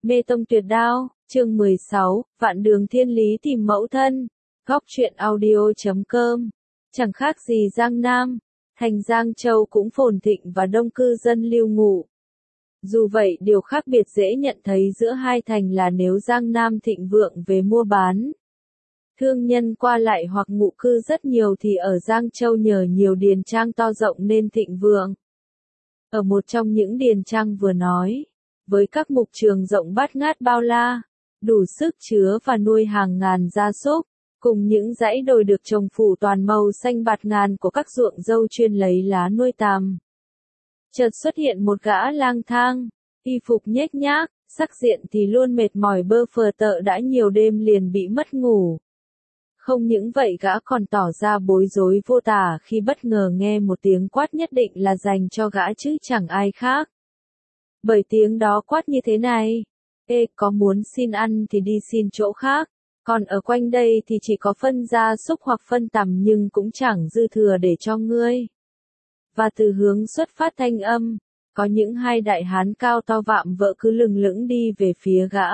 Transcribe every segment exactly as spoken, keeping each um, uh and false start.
Mê tông tuyệt đao, chương mười sáu, vạn đường thiên lý tìm mẫu thân. Góc truyện audio chấm com. Chẳng khác gì Giang Nam, thành Giang Châu cũng phồn thịnh và đông cư dân lưu ngụ. Dù vậy điều khác biệt dễ nhận thấy giữa hai thành là nếu Giang Nam thịnh vượng về mua bán, thương nhân qua lại hoặc ngụ cư rất nhiều thì ở Giang Châu nhờ nhiều điền trang to rộng nên thịnh vượng. Ở một trong những điền trang vừa nói, với các mục trường rộng bát ngát bao la, đủ sức chứa và nuôi hàng ngàn gia súc, cùng những dãy đồi được trồng phủ toàn màu xanh bạt ngàn của các ruộng dâu chuyên lấy lá nuôi tằm. Chợt xuất hiện một gã lang thang, y phục nhếch nhác, sắc diện thì luôn mệt mỏi bơ phờ tợ đã nhiều đêm liền bị mất ngủ. Không những vậy gã còn tỏ ra bối rối vô tả khi bất ngờ nghe một tiếng quát nhất định là dành cho gã chứ chẳng ai khác. Bởi tiếng đó quát như thế này: Ê, có muốn xin ăn thì đi xin chỗ khác, còn ở quanh đây thì chỉ có phân gia súc hoặc phân tằm nhưng cũng chẳng dư thừa để cho ngươi. Và từ hướng xuất phát thanh âm, có những hai đại hán cao to vạm vỡ cứ lừng lững đi về phía gã.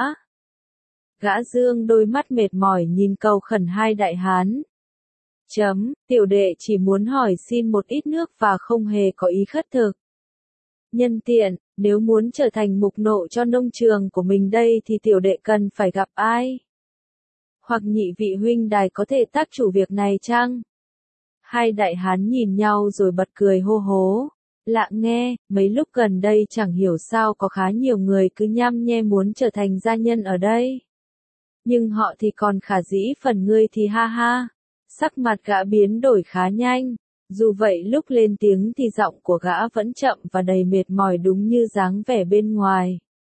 Gã dương đôi mắt mệt mỏi nhìn cầu khẩn hai đại hán. Chấm, tiểu đệ chỉ muốn hỏi xin một ít nước và không hề có ý khất thực. Nhân tiện, nếu muốn trở thành mục nộ cho nông trường của mình đây thì tiểu đệ cần phải gặp ai? Hoặc nhị vị huynh đài có thể tác chủ việc này chăng? Hai đại hán nhìn nhau rồi bật cười hô hố. Lạ nghe, mấy lúc gần đây chẳng hiểu sao có khá nhiều người cứ nhăm nhe muốn trở thành gia nhân ở đây. Nhưng họ thì còn khả dĩ phần ngươi thì ha ha. Sắc mặt gã biến đổi khá nhanh. Dù vậy lúc lên tiếng thì giọng của gã vẫn chậm và đầy mệt mỏi đúng như dáng vẻ bên ngoài.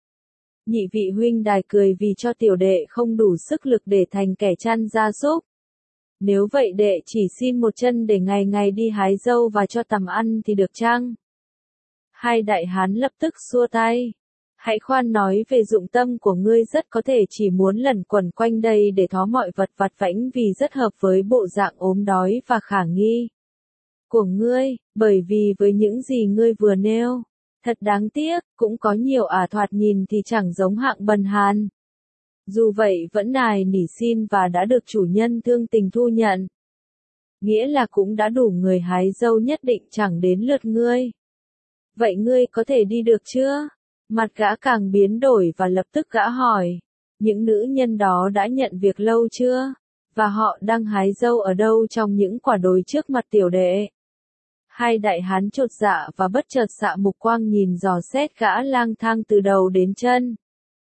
Nhị vị huynh đài cười vì cho tiểu đệ không đủ sức lực để thành kẻ chăn gia súc. Nếu vậy đệ chỉ xin một chân để ngày ngày đi hái dâu và cho tằm ăn thì được chăng? Hai đại hán lập tức xua tay. Hãy khoan nói về dụng tâm của ngươi, rất có thể chỉ muốn lẩn quẩn quanh đây để thó mọi vật vặt vãnh vì rất hợp với bộ dạng ốm đói và khả nghi của ngươi, bởi vì với những gì ngươi vừa nêu, thật đáng tiếc, cũng có nhiều ả thoạt nhìn thì chẳng giống hạng bần hàn. Dù vậy vẫn nài nỉ xin và đã được chủ nhân thương tình thu nhận. Nghĩa là cũng đã đủ người hái dâu nhất định chẳng đến lượt ngươi. Vậy ngươi có thể đi được chưa? Mặt gã càng biến đổi và lập tức gã hỏi. Những nữ nhân đó đã nhận việc lâu chưa? Và họ đang hái dâu ở đâu trong những quả đồi trước mặt tiểu đệ? Hai đại hán chột dạ và bất chợt xạ mục quang nhìn dò xét gã lang thang từ đầu đến chân.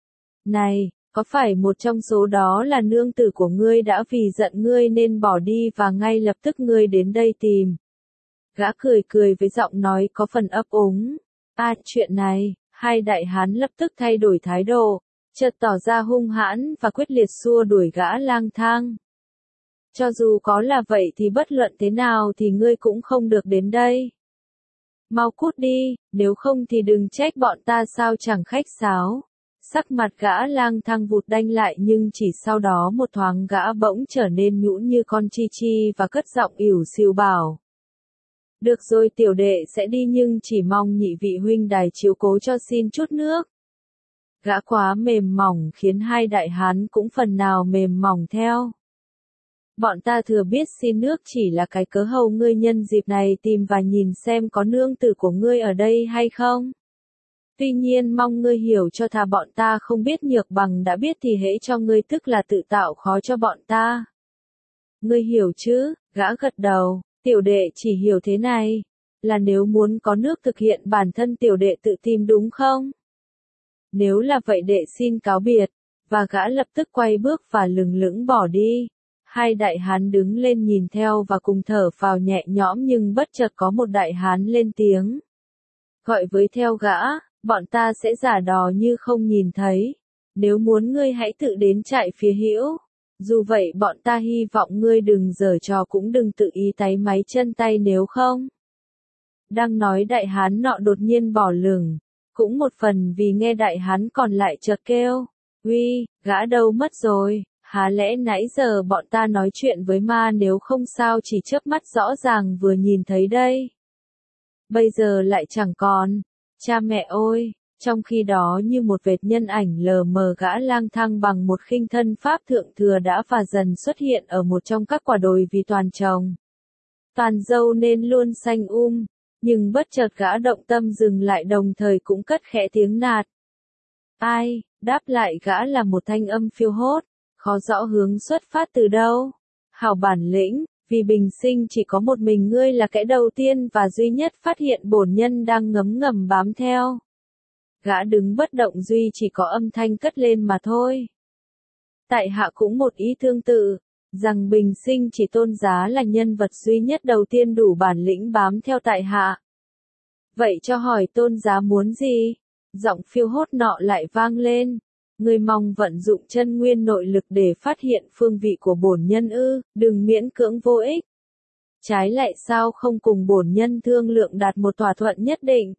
Này, có phải một trong số đó là nương tử của ngươi đã vì giận ngươi nên bỏ đi và ngay lập tức ngươi đến đây tìm? Gã cười cười với giọng nói có phần ấp úng. À, chuyện này, hai đại hán lập tức thay đổi thái độ, chợt tỏ ra hung hãn và quyết liệt xua đuổi gã lang thang. Cho dù có là vậy thì bất luận thế nào thì ngươi cũng không được đến đây. Mau cút đi, nếu không thì đừng trách bọn ta sao chẳng khách sáo. Sắc mặt gã lang thang vụt đanh lại nhưng chỉ sau đó một thoáng gã bỗng trở nên nhũn như con chi chi và cất giọng ỉu xìu bảo. Được rồi, tiểu đệ sẽ đi nhưng chỉ mong nhị vị huynh đài chiếu cố cho xin chút nước. Gã quá mềm mỏng khiến hai đại hán cũng phần nào mềm mỏng theo. Bọn ta thừa biết xin nước chỉ là cái cớ hầu ngươi nhân dịp này tìm và nhìn xem có nương tử của ngươi ở đây hay không. Tuy nhiên mong ngươi hiểu cho thà bọn ta không biết nhược bằng đã biết thì hễ cho ngươi tức là tự tạo khó cho bọn ta. Ngươi hiểu chứ? Gã gật đầu. Tiểu đệ chỉ hiểu thế này, là nếu muốn có nước thực hiện bản thân tiểu đệ tự tìm đúng không? Nếu là vậy đệ xin cáo biệt, và gã lập tức quay bước và lừng lững bỏ đi. Hai đại hán đứng lên nhìn theo và cùng thở phào nhẹ nhõm nhưng bất chợt có một đại hán lên tiếng. Gọi với theo gã, bọn ta sẽ giả đò như không nhìn thấy. Nếu muốn ngươi hãy tự đến trại phía hữu. Dù vậy bọn ta hy vọng ngươi đừng giở trò cũng đừng tự ý táy máy chân tay nếu không. Đang nói đại hán nọ đột nhiên bỏ lửng, cũng một phần vì nghe đại hán còn lại chợt kêu. Uy, gã đâu mất rồi, há lẽ nãy giờ bọn ta nói chuyện với ma nếu không sao chỉ chớp mắt rõ ràng vừa nhìn thấy đây. Bây giờ lại chẳng còn, cha mẹ ơi, Trong khi đó như một vệt nhân ảnh lờ mờ gã lang thang bằng một khinh thân pháp thượng thừa đã và dần xuất hiện ở một trong các quả đồi vì toàn trồng. Toàn dâu nên luôn xanh um, nhưng bất chợt gã động tâm dừng lại đồng thời cũng cất khẽ tiếng nạt. Ai, đáp lại gã là một thanh âm phiêu hốt, khó rõ hướng xuất phát từ đâu. Hảo bản lĩnh, vì bình sinh chỉ có một mình ngươi là kẻ đầu tiên và duy nhất phát hiện bổn nhân đang ngấm ngầm bám theo. Gã đứng bất động duy chỉ có âm thanh cất lên mà thôi. Tại hạ cũng một ý tương tự, rằng bình sinh chỉ tôn giá là nhân vật duy nhất đầu tiên đủ bản lĩnh bám theo tại hạ. Vậy cho hỏi tôn giá muốn gì? Giọng phiêu hốt nọ lại vang lên. Ngươi mong vận dụng chân nguyên nội lực để phát hiện phương vị của bổn nhân ư, đừng miễn cưỡng vô ích. Trái lại sao không cùng bổn nhân thương lượng đạt một thỏa thuận nhất định?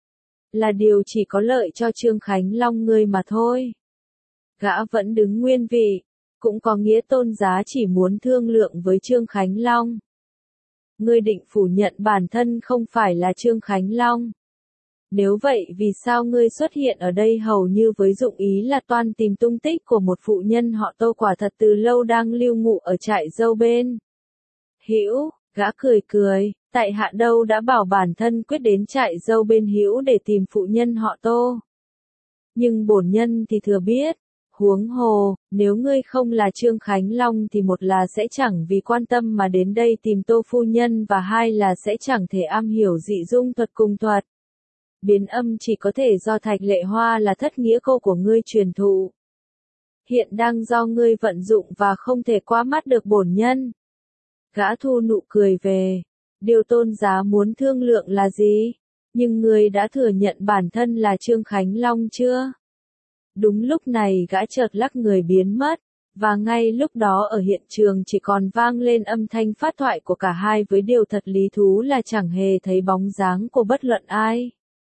Là điều chỉ có lợi cho Trương Khánh Long ngươi mà thôi. Gã vẫn đứng nguyên vị, cũng có nghĩa tôn giá chỉ muốn thương lượng với Trương Khánh Long. Ngươi định phủ nhận bản thân không phải là Trương Khánh Long. Nếu vậy vì sao ngươi xuất hiện ở đây hầu như với dụng ý là toan tìm tung tích của một phụ nhân họ Tô quả thật từ lâu đang lưu ngụ ở trại dâu bên? Hữu, gã cười cười, tại hạ đâu đã bảo bản thân quyết đến trại dâu bên Hữu để tìm phụ nhân họ Tô. Nhưng bổn nhân thì thừa biết, huống hồ, nếu ngươi không là Trương Khánh Long thì một là sẽ chẳng vì quan tâm mà đến đây tìm Tô phu nhân và hai là sẽ chẳng thể am hiểu dị dung thuật cùng thuật. Biến âm chỉ có thể do Thạch Lệ Hoa là thất nghĩa cô của ngươi truyền thụ. Hiện đang do ngươi vận dụng và không thể qua mắt được bổn nhân. Gã thu nụ cười về. Điều tôn giá muốn thương lượng là gì? Nhưng ngươi đã thừa nhận bản thân là Trương Khánh Long chưa? Đúng lúc này gã chợt lắc người biến mất. Và ngay lúc đó ở hiện trường chỉ còn vang lên âm thanh phát thoại của cả hai với điều thật lý thú là chẳng hề thấy bóng dáng của bất luận ai.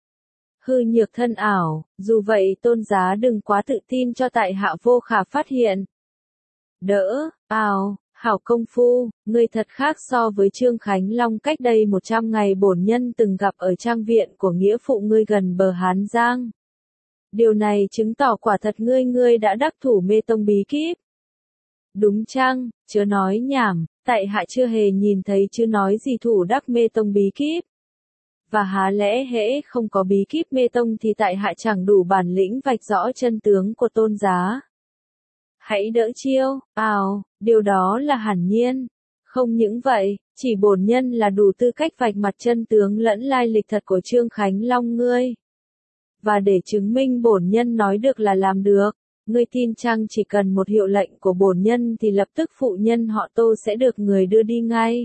Hư nhược thân ảo, dù vậy tôn giá đừng quá tự tin cho tại hạ vô khả phát hiện. Đỡ, ào, hảo công phu, ngươi thật khác so với Trương Khánh Long cách đây một trăm ngày bổn nhân từng gặp ở trang viện của nghĩa phụ ngươi gần bờ Hán Giang. Điều này chứng tỏ quả thật ngươi ngươi đã đắc thủ mê tông bí kíp. Đúng chăng, chớ nói nhảm, tại hạ chưa hề nhìn thấy chứ nói gì thủ đắc mê tông bí kíp. Và há lẽ hễ không có bí kíp mê tông thì tại hạ chẳng đủ bản lĩnh vạch rõ chân tướng của tôn giá. Hãy đỡ chiêu, ào, điều đó là hẳn nhiên. Không những vậy, chỉ bổn nhân là đủ tư cách vạch mặt chân tướng lẫn lai lịch thật của Trương Khánh Long ngươi. Và để chứng minh bổn nhân nói được là làm được, ngươi tin chăng chỉ cần một hiệu lệnh của bổn nhân thì lập tức phụ nhân họ Tô sẽ được người đưa đi ngay.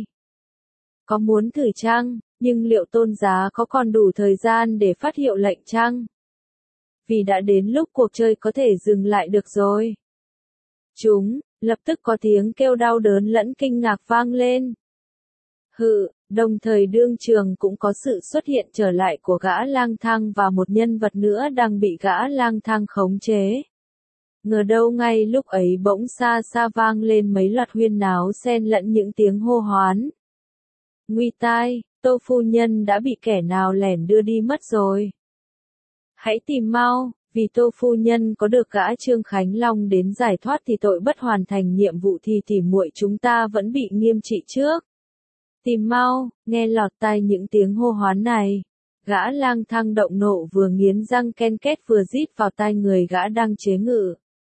Có muốn thử chăng? Nhưng liệu tôn giá có còn đủ thời gian để phát hiệu lệnh chăng? Vì đã đến lúc cuộc chơi có thể dừng lại được rồi. Chúng, lập tức có tiếng kêu đau đớn lẫn kinh ngạc vang lên. Hự, đồng thời đương trường cũng có sự xuất hiện trở lại của gã lang thang và một nhân vật nữa đang bị gã lang thang khống chế. Ngờ đâu ngay lúc ấy bỗng xa xa vang lên mấy loạt huyên náo xen lẫn những tiếng hô hoán. Nguy tai, Tô phu nhân đã bị kẻ nào lẻn đưa đi mất rồi. Hãy tìm mau, vì Tô phu nhân có được gã Trương Khánh Long đến giải thoát thì tội bất hoàn thành nhiệm vụ thì tỉ muội chúng ta vẫn bị nghiêm trị trước. Tìm mau, nghe lọt tai những tiếng hô hoán này. Gã lang thang động nộ vừa nghiến răng ken két vừa rít vào tai người gã đang chế ngự.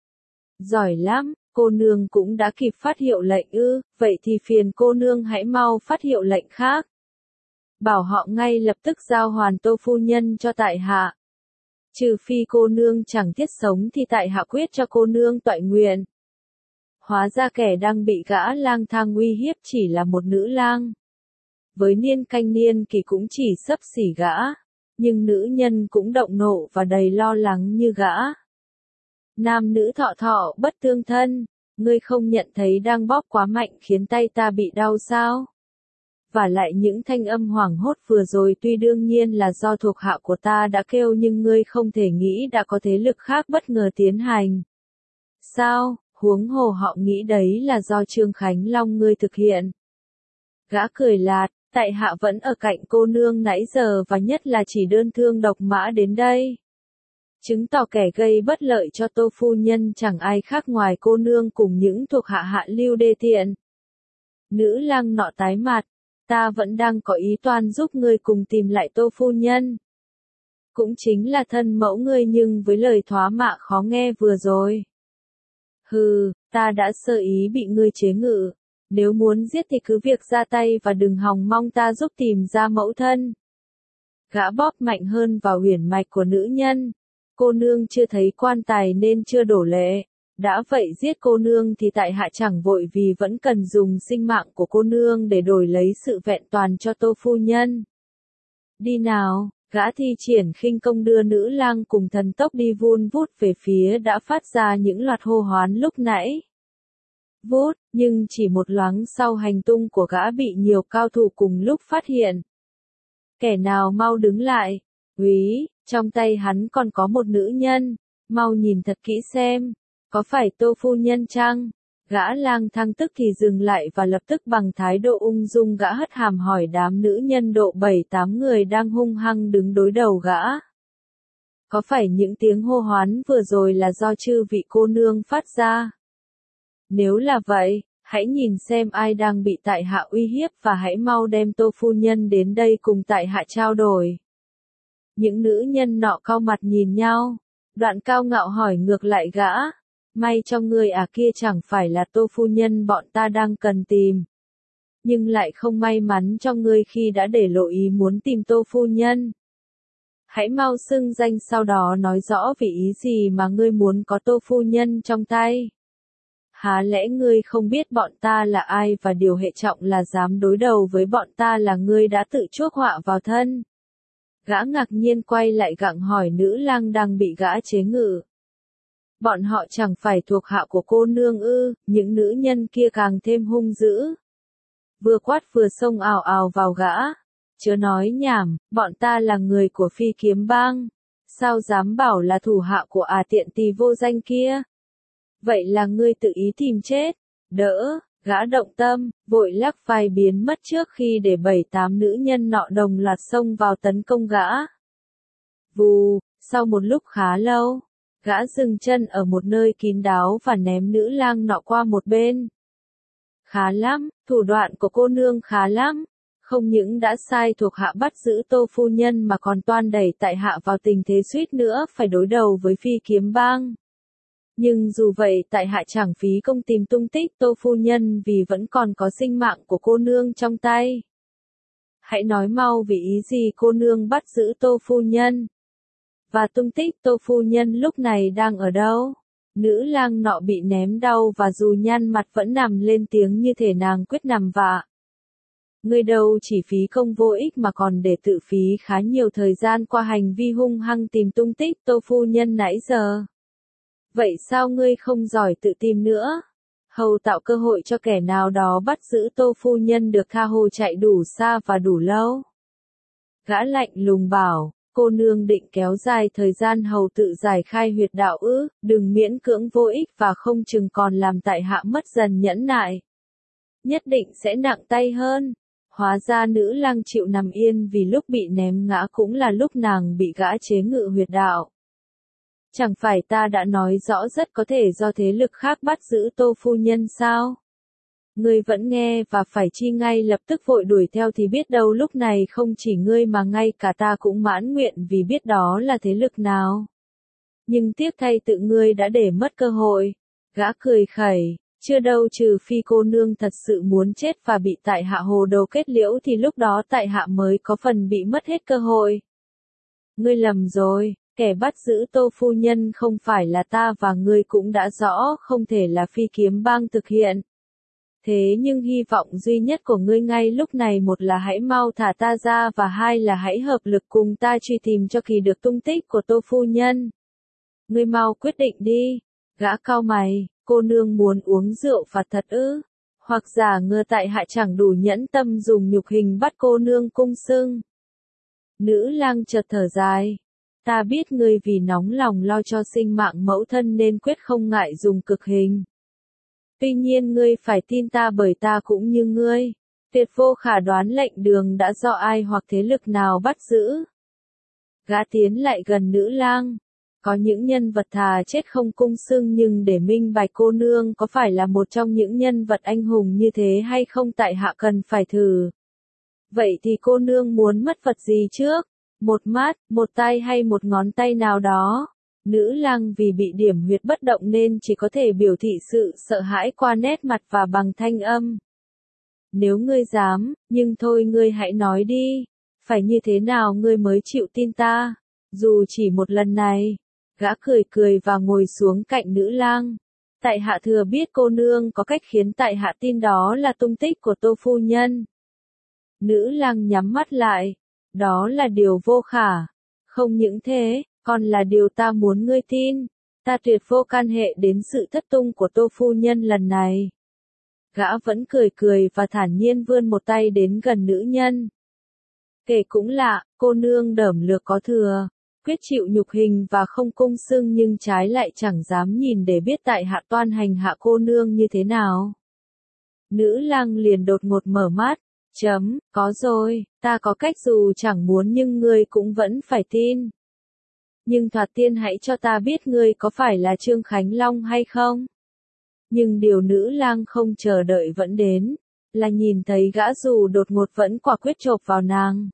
Giỏi lắm, cô nương cũng đã kịp phát hiệu lệnh ư, vậy thì phiền cô nương hãy mau phát hiệu lệnh khác. Bảo họ ngay lập tức giao hoàn Tô phu nhân cho tại hạ. Trừ phi cô nương chẳng thiết sống thì tại hạ quyết cho cô nương toại nguyện. Hóa ra kẻ đang bị gã lang thang uy hiếp chỉ là một nữ lang. Với niên canh niên kỳ cũng chỉ xấp xỉ gã, nhưng nữ nhân cũng động nộ và đầy lo lắng như gã. Nam nữ thọ thọ bất tương thân, ngươi không nhận thấy đang bóp quá mạnh khiến tay ta bị đau sao? Và lại những thanh âm hoảng hốt vừa rồi tuy đương nhiên là do thuộc hạ của ta đã kêu nhưng ngươi không thể nghĩ đã có thế lực khác bất ngờ tiến hành. Sao, huống hồ họ nghĩ đấy là do Trương Khánh Long ngươi thực hiện. Gã cười lạt, tại hạ vẫn ở cạnh cô nương nãy giờ và nhất là chỉ đơn thương độc mã đến đây. chứng tỏ kẻ gây bất lợi cho Tô phu nhân chẳng ai khác ngoài cô nương cùng những thuộc hạ hạ lưu đê tiện. Nữ lang nọ tái mặt, ta vẫn đang có ý toan giúp ngươi cùng tìm lại Tô phu nhân. Cũng chính là thân mẫu ngươi, nhưng với lời thoá mạ khó nghe vừa rồi. Hừ, ta đã sơ ý bị ngươi chế ngự, nếu muốn giết thì cứ việc ra tay và đừng hòng mong ta giúp tìm ra mẫu thân. Gã bóp mạnh hơn vào huyền mạch của nữ nhân. Cô nương chưa thấy quan tài nên chưa đổ lệ. Đã vậy giết cô nương thì tại hạ chẳng vội, vì vẫn cần dùng sinh mạng của cô nương để đổi lấy sự vẹn toàn cho Tô phu nhân. Đi nào, gã thi triển khinh công đưa nữ lang cùng thần tốc đi vun vút về phía đã phát ra những loạt hô hoán lúc nãy. Vút, nhưng chỉ một loáng sau hành tung của gã bị nhiều cao thủ cùng lúc phát hiện. Kẻ nào mau đứng lại, úy, trong tay hắn còn có một nữ nhân, mau nhìn thật kỹ xem, có phải Tô phu nhân chăng? Gã lang thang tức thì dừng lại và lập tức bằng thái độ ung dung gã hất hàm hỏi đám nữ nhân độ bảy tám người đang hung hăng đứng đối đầu gã. Có phải những tiếng hô hoán vừa rồi là do chư vị cô nương phát ra? Nếu là vậy, hãy nhìn xem ai đang bị tại hạ uy hiếp và hãy mau đem Tô phu nhân đến đây cùng tại hạ trao đổi. Những nữ nhân nọ cau mặt nhìn nhau, Đoạn Cao ngạo hỏi ngược lại gã. May cho ngươi à, kia chẳng phải là Tô phu nhân bọn ta đang cần tìm. Nhưng lại không may mắn cho ngươi khi đã để lộ ý muốn tìm Tô phu nhân. Hãy mau xưng danh sau đó nói rõ vì ý gì mà ngươi muốn có Tô phu nhân trong tay. Há lẽ ngươi không biết bọn ta là ai, và điều hệ trọng là dám đối đầu với bọn ta là ngươi đã tự chuốc họa vào thân. Gã ngạc nhiên quay lại gặng hỏi nữ lang đang bị gã chế ngự. Bọn họ chẳng phải thuộc hạ của cô nương ư? Những nữ nhân kia càng thêm hung dữ. Vừa quát vừa xông ào ào vào gã. Chớ nói nhảm, bọn ta là người của Phi Kiếm Bang. Sao dám bảo là thủ hạ của à tiện tỳ vô danh kia? Vậy là ngươi tự ý tìm chết. Đỡ, gã động tâm, vội lắc vai biến mất trước khi để bảy tám nữ nhân nọ đồng loạt xông vào tấn công gã. Vù, sau một lúc khá lâu, gã dừng chân ở một nơi kín đáo và ném nữ lang nọ qua một bên. Khá lắm, thủ đoạn của cô nương khá lắm. Không những đã sai thuộc hạ bắt giữ Tô phu nhân mà còn toan đẩy tại hạ vào tình thế suýt nữa phải đối đầu với Phi Kiếm Bang. Nhưng dù vậy tại hạ chẳng phí công tìm tung tích Tô phu nhân vì vẫn còn có sinh mạng của cô nương trong tay. Hãy nói mau vì ý gì cô nương bắt giữ Tô phu nhân. Và tung tích Tô phu nhân lúc này đang ở đâu? Nữ lang nọ bị ném đau và dù nhăn mặt vẫn nằm lên tiếng như thể nàng quyết nằm vạ. Ngươi đâu chỉ phí công vô ích mà còn để tự phí khá nhiều thời gian qua hành vi hung hăng tìm tung tích Tô phu nhân nãy giờ. Vậy sao ngươi không giỏi tự tìm nữa? Hầu tạo cơ hội cho kẻ nào đó bắt giữ Tô phu nhân được tha hồ chạy đủ xa và đủ lâu. Gã lạnh lùng bảo, cô nương định kéo dài thời gian hầu tự giải khai huyệt đạo ư? Đừng miễn cưỡng vô ích và không chừng còn làm tại hạ mất dần nhẫn nại. Nhất định sẽ nặng tay hơn. Hóa ra nữ lang chịu nằm yên vì lúc bị ném ngã cũng là lúc nàng bị gã chế ngự huyệt đạo. Chẳng phải ta đã nói rõ rất có thể do thế lực khác bắt giữ Tô phu nhân sao? Ngươi vẫn nghe và phải chi ngay lập tức vội đuổi theo thì biết đâu lúc này không chỉ ngươi mà ngay cả ta cũng mãn nguyện vì biết đó là thế lực nào. Nhưng tiếc thay tự ngươi đã để mất cơ hội. Gã cười khẩy, chưa đâu, trừ phi cô nương thật sự muốn chết và bị tại hạ hồ đầu kết liễu thì lúc đó tại hạ mới có phần bị mất hết cơ hội. Ngươi lầm rồi. Kẻ bắt giữ Tô phu nhân không phải là ta và ngươi cũng đã rõ không thể là Phi Kiếm Bang thực hiện. Thế nhưng hy vọng duy nhất của ngươi ngay lúc này một là hãy mau thả ta ra và hai là hãy hợp lực cùng ta truy tìm cho kỳ được tung tích của Tô phu nhân. Ngươi mau quyết định đi. Gã cau mày, cô nương muốn uống rượu phạt thật ư? Hoặc giả ngờ tại hạ chẳng đủ nhẫn tâm dùng nhục hình bắt cô nương cung xưng. Nữ lang chợt thở dài. Ta biết ngươi vì nóng lòng lo cho sinh mạng mẫu thân nên quyết không ngại dùng cực hình. Tuy nhiên ngươi phải tin ta bởi ta cũng như ngươi. Tuyệt vô khả đoán lệnh đường đã do ai hoặc thế lực nào bắt giữ. Gã tiến lại gần nữ lang. Có những nhân vật thà chết không cung xưng nhưng để minh bạch cô nương có phải là một trong những nhân vật anh hùng như thế hay không tại hạ cần phải thử. Vậy thì cô nương muốn mất vật gì trước? Một mắt, một tay hay một ngón tay nào đó? Nữ lang vì bị điểm huyệt bất động nên chỉ có thể biểu thị sự sợ hãi qua nét mặt và bằng thanh âm. Nếu ngươi dám, nhưng thôi ngươi hãy nói đi, phải như thế nào ngươi mới chịu tin ta, dù chỉ một lần này. Gã cười cười và ngồi xuống cạnh nữ lang. Tại hạ thừa biết cô nương có cách khiến tại hạ tin đó là tung tích của Tô phu nhân. Nữ lang nhắm mắt lại. Đó là điều vô khả. Không những thế, còn là điều ta muốn ngươi tin. Ta tuyệt vô can hệ đến sự thất tung của Tô phu nhân lần này. Gã vẫn cười cười và thản nhiên vươn một tay đến gần nữ nhân. Kể cũng lạ, cô nương đởm lược có thừa, quyết chịu nhục hình và không cung xưng nhưng trái lại chẳng dám nhìn để biết tại hạ toan hành hạ cô nương như thế nào. Nữ lang liền đột ngột mở mắt, chấm, có rồi, ta có cách dù chẳng muốn nhưng ngươi cũng vẫn phải tin. Nhưng thoạt tiên hãy cho ta biết ngươi có phải là Trương Khánh Long hay không? Nhưng điều nữ lang không chờ đợi vẫn đến, là nhìn thấy gã dù đột ngột vẫn quả quyết chộp vào nàng.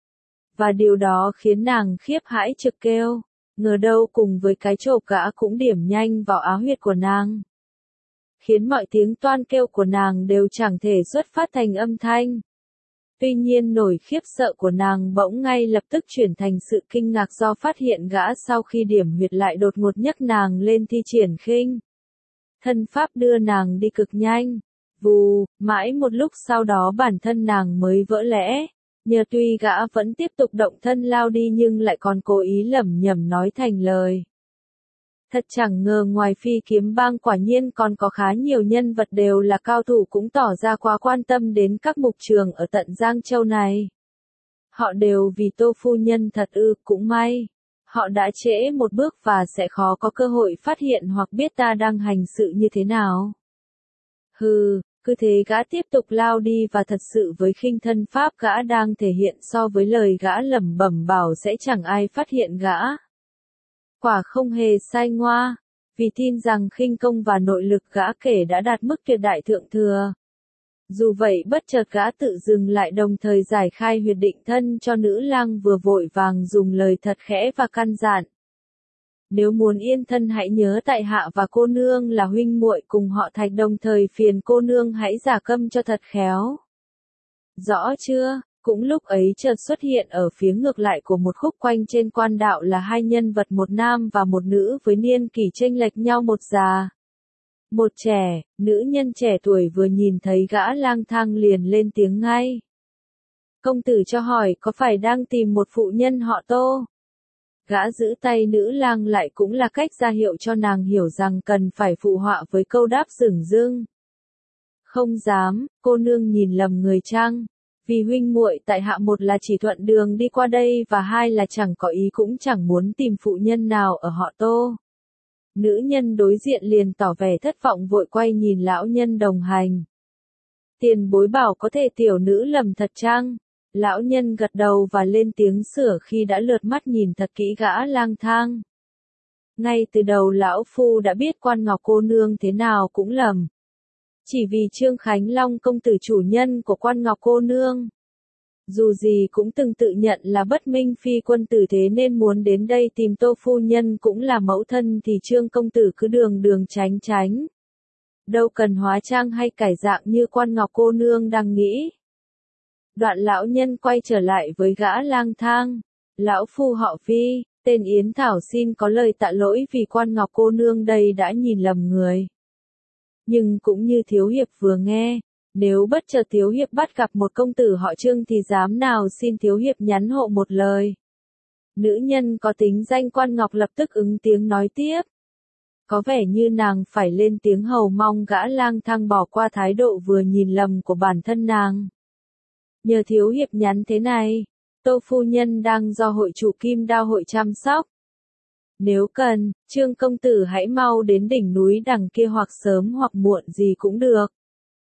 Và điều đó khiến nàng khiếp hãi trực kêu, ngờ đâu cùng với cái chộp gã cũng điểm nhanh vào áo huyệt của nàng. Khiến mọi tiếng toan kêu của nàng đều chẳng thể xuất phát thành âm thanh. Tuy nhiên nỗi khiếp sợ của nàng bỗng ngay lập tức chuyển thành sự kinh ngạc do phát hiện gã sau khi điểm huyệt lại đột ngột nhấc nàng lên thi triển khinh. Thân pháp đưa nàng đi cực nhanh. Vù, mãi một lúc sau đó bản thân nàng mới vỡ lẽ. Nhờ tuy gã vẫn tiếp tục động thân lao đi nhưng lại còn cố ý lẩm nhẩm nói thành lời. Thật chẳng ngờ ngoài Phi Kiếm Bang quả nhiên còn có khá nhiều nhân vật đều là cao thủ cũng tỏ ra quá quan tâm đến các mục trường ở tận Giang Châu này. Họ đều vì Tô phu nhân thật ư, cũng may. Họ đã trễ một bước và sẽ khó có cơ hội phát hiện hoặc biết ta đang hành sự như thế nào. Hừ, cứ thế gã tiếp tục lao đi và thật sự với khinh thân pháp gã đang thể hiện so với lời gã lẩm bẩm bảo sẽ chẳng ai phát hiện gã. Quả không hề sai ngoa, vì tin rằng khinh công và nội lực gã kể đã đạt mức tuyệt đại thượng thừa. Dù vậy bất chợt gã tự dừng lại đồng thời giải khai huyệt định thân cho nữ lang vừa vội vàng dùng lời thật khẽ và căn dặn. Nếu muốn yên thân hãy nhớ tại hạ và cô nương là huynh muội cùng họ Thạch đồng thời phiền cô nương hãy giả câm cho thật khéo. Rõ chưa? Cũng lúc ấy chợt xuất hiện ở phía ngược lại của một khúc quanh trên quan đạo là hai nhân vật một nam và một nữ với niên kỷ chênh lệch nhau một già. Một trẻ, nữ nhân trẻ tuổi vừa nhìn thấy gã lang thang liền lên tiếng ngay. Công tử cho hỏi có phải đang tìm một phụ nhân họ Tô? Gã giữ tay nữ lang lại cũng là cách ra hiệu cho nàng hiểu rằng cần phải phụ họa với câu đáp dửng dưng. Không dám, cô nương nhìn lầm người chăng? Vì huynh muội tại hạ một là chỉ thuận đường đi qua đây và hai là chẳng có ý cũng chẳng muốn tìm phụ nhân nào ở họ Tô. Nữ nhân đối diện liền tỏ vẻ thất vọng vội quay nhìn lão nhân đồng hành. Tiền bối bảo có thể tiểu nữ lầm thật chăng? Lão nhân gật đầu và lên tiếng sửa khi đã lượt mắt nhìn thật kỹ gã lang thang. Ngay từ đầu lão phu đã biết Quan Ngọc cô nương thế nào cũng lầm. Chỉ vì Trương Khánh Long công tử chủ nhân của Quan Ngọc cô nương. Dù gì cũng từng tự nhận là bất minh phi quân tử thế nên muốn đến đây tìm Tô phu nhân cũng là mẫu thân thì Trương công tử cứ đường đường tránh tránh. Đâu cần hóa trang hay cải dạng như Quan Ngọc cô nương đang nghĩ. Đoạn lão nhân quay trở lại với gã lang thang. Lão phu họ Phi, tên Yến Thảo xin có lời tạ lỗi vì Quan Ngọc cô nương đây đã nhìn lầm người. Nhưng cũng như thiếu hiệp vừa nghe, nếu bất chợt thiếu hiệp bắt gặp một công tử họ Trương thì dám nào xin thiếu hiệp nhắn hộ một lời. Nữ nhân có tính danh Quan Ngọc lập tức ứng tiếng nói tiếp. Có vẻ như nàng phải lên tiếng hầu mong gã lang thang bỏ qua thái độ vừa nhìn lầm của bản thân nàng. Nhờ thiếu hiệp nhắn thế này, Tô phu nhân đang do hội chủ Kim Đao hội chăm sóc. Nếu cần, Trương công tử hãy mau đến đỉnh núi đằng kia hoặc sớm hoặc muộn gì cũng được.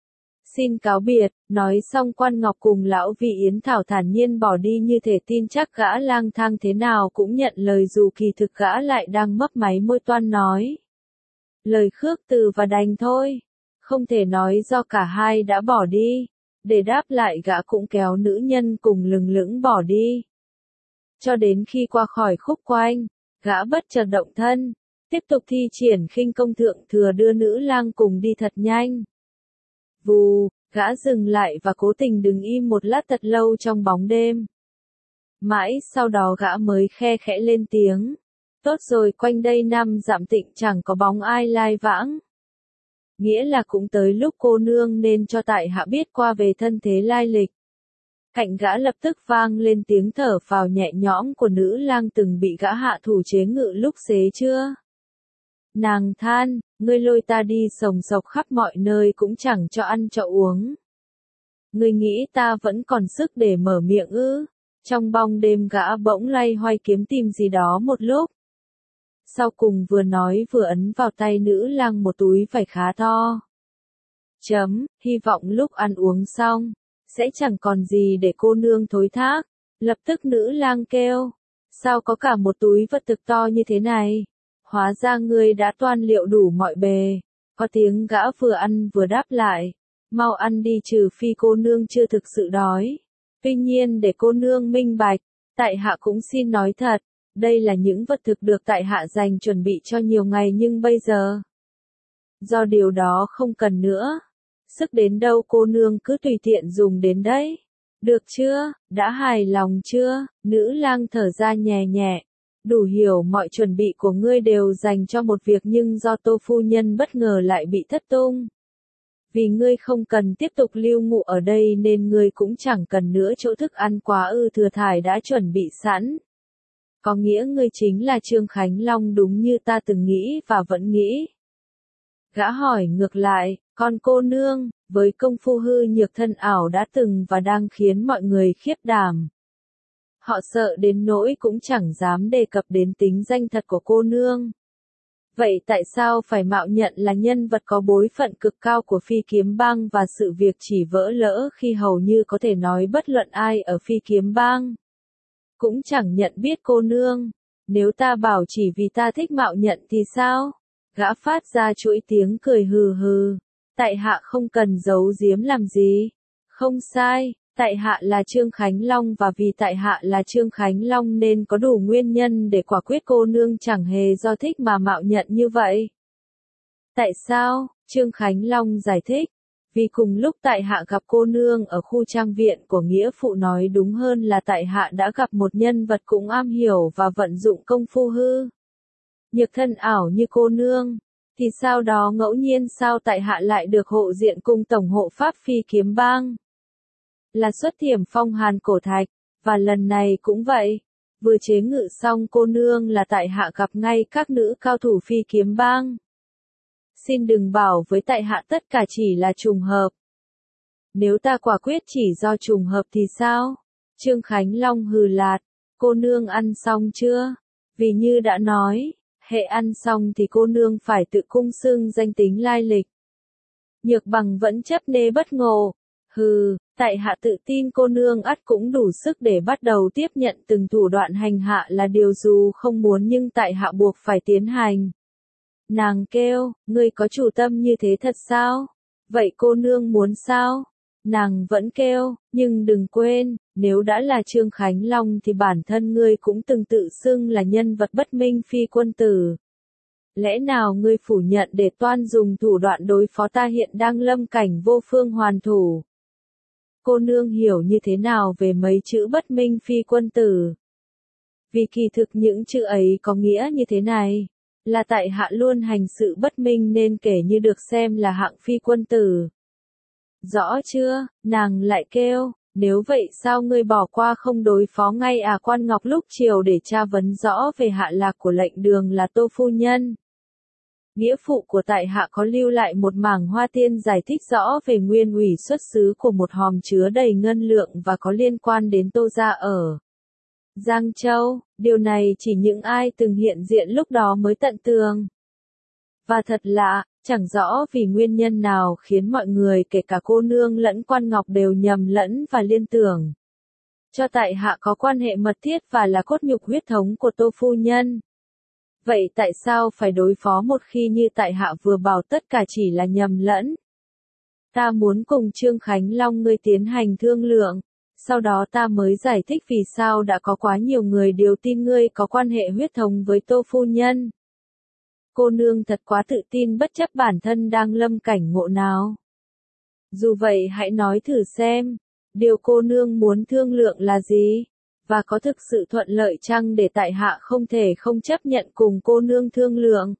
Xin cáo biệt, nói xong Quan Ngọc cùng lão Vi Yến Thảo thản nhiên bỏ đi như thể tin chắc gã lang thang thế nào cũng nhận lời dù kỳ thực gã lại đang mấp máy môi toan nói. Lời khước từ và đành thôi, không thể nói do cả hai đã bỏ đi, để đáp lại gã cũng kéo nữ nhân cùng lừng lững bỏ đi. Cho đến khi qua khỏi khúc quanh, gã bất chợt động thân, tiếp tục thi triển khinh công thượng thừa đưa nữ lang cùng đi thật nhanh. Vù, gã dừng lại và cố tình đứng im một lát thật lâu trong bóng đêm. Mãi sau đó gã mới khe khẽ lên tiếng. Tốt rồi, quanh đây năm dặm tịnh chẳng có bóng ai lai vãng. Nghĩa là cũng tới lúc cô nương nên cho tại hạ biết qua về thân thế lai lịch. Cạnh gã lập tức vang lên tiếng thở phào nhẹ nhõm của nữ lang từng bị gã hạ thủ chế ngự lúc xế chưa. Nàng than, ngươi lôi ta đi sồng sộc khắp mọi nơi cũng chẳng cho ăn cho uống. Ngươi nghĩ ta vẫn còn sức để mở miệng ư? Trong bóng đêm gã bỗng lay hoay kiếm tìm gì đó một lúc. Sau cùng vừa nói vừa ấn vào tay nữ lang một túi vải khá to. Chấm, hy vọng lúc ăn uống xong, sẽ chẳng còn gì để cô nương thối thác. Lập tức nữ lang kêu, sao có cả một túi vật thực to như thế này? Hóa ra ngươi đã toan liệu đủ mọi bề. Có tiếng gã vừa ăn vừa đáp lại, mau ăn đi trừ phi cô nương chưa thực sự đói. Tuy nhiên để cô nương minh bạch, tại hạ cũng xin nói thật, đây là những vật thực được tại hạ dành chuẩn bị cho nhiều ngày nhưng bây giờ, do điều đó không cần nữa. Sức đến đâu cô nương cứ tùy tiện dùng đến đấy. Được chưa, đã hài lòng chưa? Nữ lang thở ra nhẹ nhẹ. Đủ hiểu mọi chuẩn bị của ngươi đều dành cho một việc nhưng do Tô phu nhân bất ngờ lại bị thất tung. Vì ngươi không cần tiếp tục lưu ngụ ở đây nên ngươi cũng chẳng cần nữa chỗ thức ăn quá ư thừa thải đã chuẩn bị sẵn. Có nghĩa ngươi chính là Trương Khánh Long đúng như ta từng nghĩ và vẫn nghĩ. Gã hỏi ngược lại, còn cô nương, với công phu hư nhược thân ảo đã từng và đang khiến mọi người khiếp đảm. Họ sợ đến nỗi cũng chẳng dám đề cập đến tính danh thật của cô nương. Vậy tại sao phải mạo nhận là nhân vật có bối phận cực cao của Phi Kiếm Bang và sự việc chỉ vỡ lỡ khi hầu như có thể nói bất luận ai ở Phi Kiếm Bang cũng chẳng nhận biết cô nương? Nếu ta bảo chỉ vì ta thích mạo nhận thì sao? Gã phát ra chuỗi tiếng cười hừ hừ. Tại hạ không cần giấu giếm làm gì. Không sai, tại hạ là Trương Khánh Long và vì tại hạ là Trương Khánh Long nên có đủ nguyên nhân để quả quyết cô nương chẳng hề do thích mà mạo nhận như vậy. Tại sao? Trương Khánh Long giải thích. Vì cùng lúc tại hạ gặp cô nương ở khu trang viện của nghĩa phụ, nói đúng hơn là tại hạ đã gặp một nhân vật cũng am hiểu và vận dụng công phu hư nhược thân ảo như cô nương. Thì sau đó ngẫu nhiên sao tại hạ lại được hộ diện cung tổng hộ pháp Phi Kiếm Bang? Là xuất thiểm phong hàn cổ thạch, và lần này cũng vậy. Vừa chế ngự xong cô nương là tại hạ gặp ngay các nữ cao thủ Phi Kiếm Bang. Xin đừng bảo với tại hạ tất cả chỉ là trùng hợp. Nếu ta quả quyết chỉ do trùng hợp thì sao? Trương Khánh Long hừ lạt, cô nương ăn xong chưa? Vì như đã nói, hệ ăn xong thì cô nương phải tự cung xưng danh tính lai lịch. Nhược bằng vẫn chấp nê bất ngộ. Hừ, tại hạ tự tin cô nương ắt cũng đủ sức để bắt đầu tiếp nhận từng thủ đoạn hành hạ là điều dù không muốn nhưng tại hạ buộc phải tiến hành. Nàng kêu, ngươi có chủ tâm như thế thật sao? Vậy cô nương muốn sao? Nàng vẫn kêu, nhưng đừng quên, nếu đã là Trương Khánh Long thì bản thân ngươi cũng từng tự xưng là nhân vật bất minh phi quân tử. Lẽ nào ngươi phủ nhận để toan dùng thủ đoạn đối phó ta hiện đang lâm cảnh vô phương hoàn thủ? Cô nương hiểu như thế nào về mấy chữ bất minh phi quân tử? Vì kỳ thực những chữ ấy có nghĩa như thế này. Là tại hạ luôn hành sự bất minh nên kể như được xem là hạng phi quân tử. Rõ chưa? Nàng lại kêu, nếu vậy sao ngươi bỏ qua không đối phó ngay à? Quan Ngọc lúc chiều để tra vấn rõ về hạ lạc của lệnh đường là Tô phu nhân. Nghĩa phụ của tại hạ có lưu lại một mảng hoa tiên giải thích rõ về nguyên ủy xuất xứ của một hòm chứa đầy ngân lượng và có liên quan đến Tô gia ở Giang Châu. Điều này chỉ những ai từng hiện diện lúc đó mới tận tường. Và thật lạ, chẳng rõ vì nguyên nhân nào khiến mọi người kể cả cô nương lẫn quan ngọc đều nhầm lẫn và liên tưởng cho tại hạ có quan hệ mật thiết và là cốt nhục huyết thống của Tô phu nhân. Vậy tại sao phải đối phó một khi như tại hạ vừa bảo tất cả chỉ là nhầm lẫn? Ta muốn cùng Trương Khánh Long ngươi tiến hành thương lượng, sau đó ta mới giải thích vì sao đã có quá nhiều người đều tin ngươi có quan hệ huyết thống với Tô phu nhân. Cô nương thật quá tự tin bất chấp bản thân đang lâm cảnh ngộ nào. Dù vậy hãy nói thử xem, điều cô nương muốn thương lượng là gì? Và có thực sự thuận lợi chăng để tại hạ không thể không chấp nhận cùng cô nương thương lượng?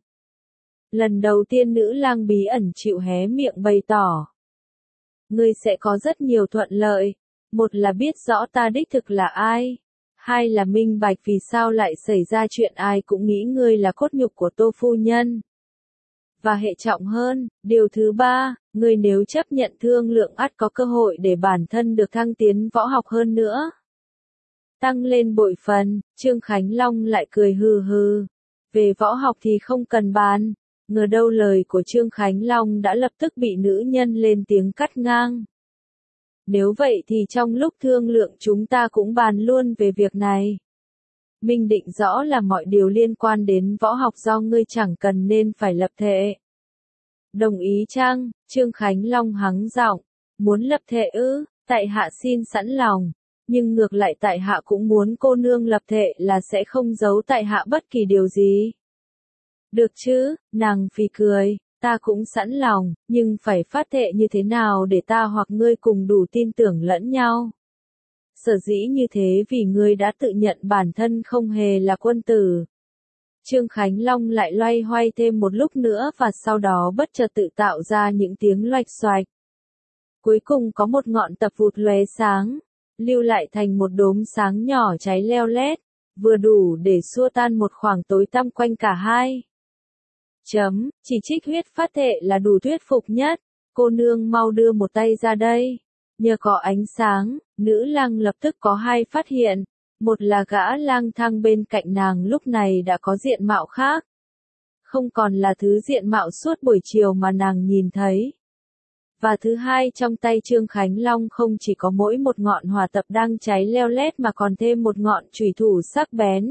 Lần đầu tiên nữ lang bí ẩn chịu hé miệng bày tỏ. Ngươi sẽ có rất nhiều thuận lợi. Một là biết rõ ta đích thực là ai. Hai là minh bạch vì sao lại xảy ra chuyện ai cũng nghĩ ngươi là cốt nhục của Tô phu nhân. Và hệ trọng hơn, điều thứ ba, ngươi nếu chấp nhận thương lượng ắt có cơ hội để bản thân được thăng tiến võ học hơn nữa. Tăng lên bội phần, Trương Khánh Long lại cười hừ hừ. Về võ học thì không cần bàn, ngờ đâu lời của Trương Khánh Long đã lập tức bị nữ nhân lên tiếng cắt ngang. Nếu vậy thì trong lúc thương lượng chúng ta cũng bàn luôn về việc này. Minh định rõ là mọi điều liên quan đến võ học do ngươi chẳng cần nên phải lập thệ. Đồng ý chăng? Trương Khánh Long hắng giọng, muốn lập thệ ư? Tại hạ xin sẵn lòng, nhưng ngược lại tại hạ cũng muốn cô nương lập thệ là sẽ không giấu tại hạ bất kỳ điều gì. Được chứ? Nàng phì cười. Ta cũng sẵn lòng, nhưng phải phát thệ như thế nào để ta hoặc ngươi cùng đủ tin tưởng lẫn nhau. Sở dĩ như thế vì ngươi đã tự nhận bản thân không hề là quân tử. Trương Khánh Long lại loay hoay thêm một lúc nữa và sau đó bất chợt tự tạo ra những tiếng loạch xoạch. Cuối cùng có một ngọn tập vụt lóe sáng, lưu lại thành một đốm sáng nhỏ cháy leo lét, vừa đủ để xua tan một khoảng tối tăm quanh cả hai. Chấm, chỉ trích huyết phát thệ là đủ thuyết phục nhất, cô nương mau đưa một tay ra đây. Nhờ có ánh sáng, nữ lang lập tức có hai phát hiện, một là gã lang thang bên cạnh nàng lúc này đã có diện mạo khác. Không còn là thứ diện mạo suốt buổi chiều mà nàng nhìn thấy. Và thứ hai trong tay Trương Khánh Long không chỉ có mỗi một ngọn hỏa tập đang cháy leo lét mà còn thêm một ngọn chùy thủ sắc bén.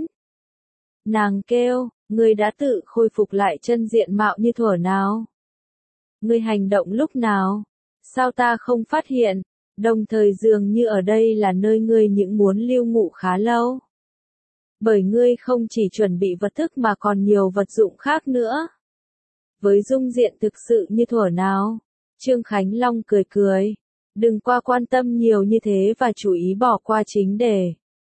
Nàng kêu, ngươi đã tự khôi phục lại chân diện mạo như thuở nào? Ngươi hành động lúc nào? Sao ta không phát hiện? Đồng thời dường như ở đây là nơi ngươi những muốn lưu ngụ khá lâu. Bởi ngươi không chỉ chuẩn bị vật thức mà còn nhiều vật dụng khác nữa. Với dung diện thực sự như thuở nào? Trương Khánh Long cười cười. Đừng qua quan tâm nhiều như thế và chú ý bỏ qua chính đề.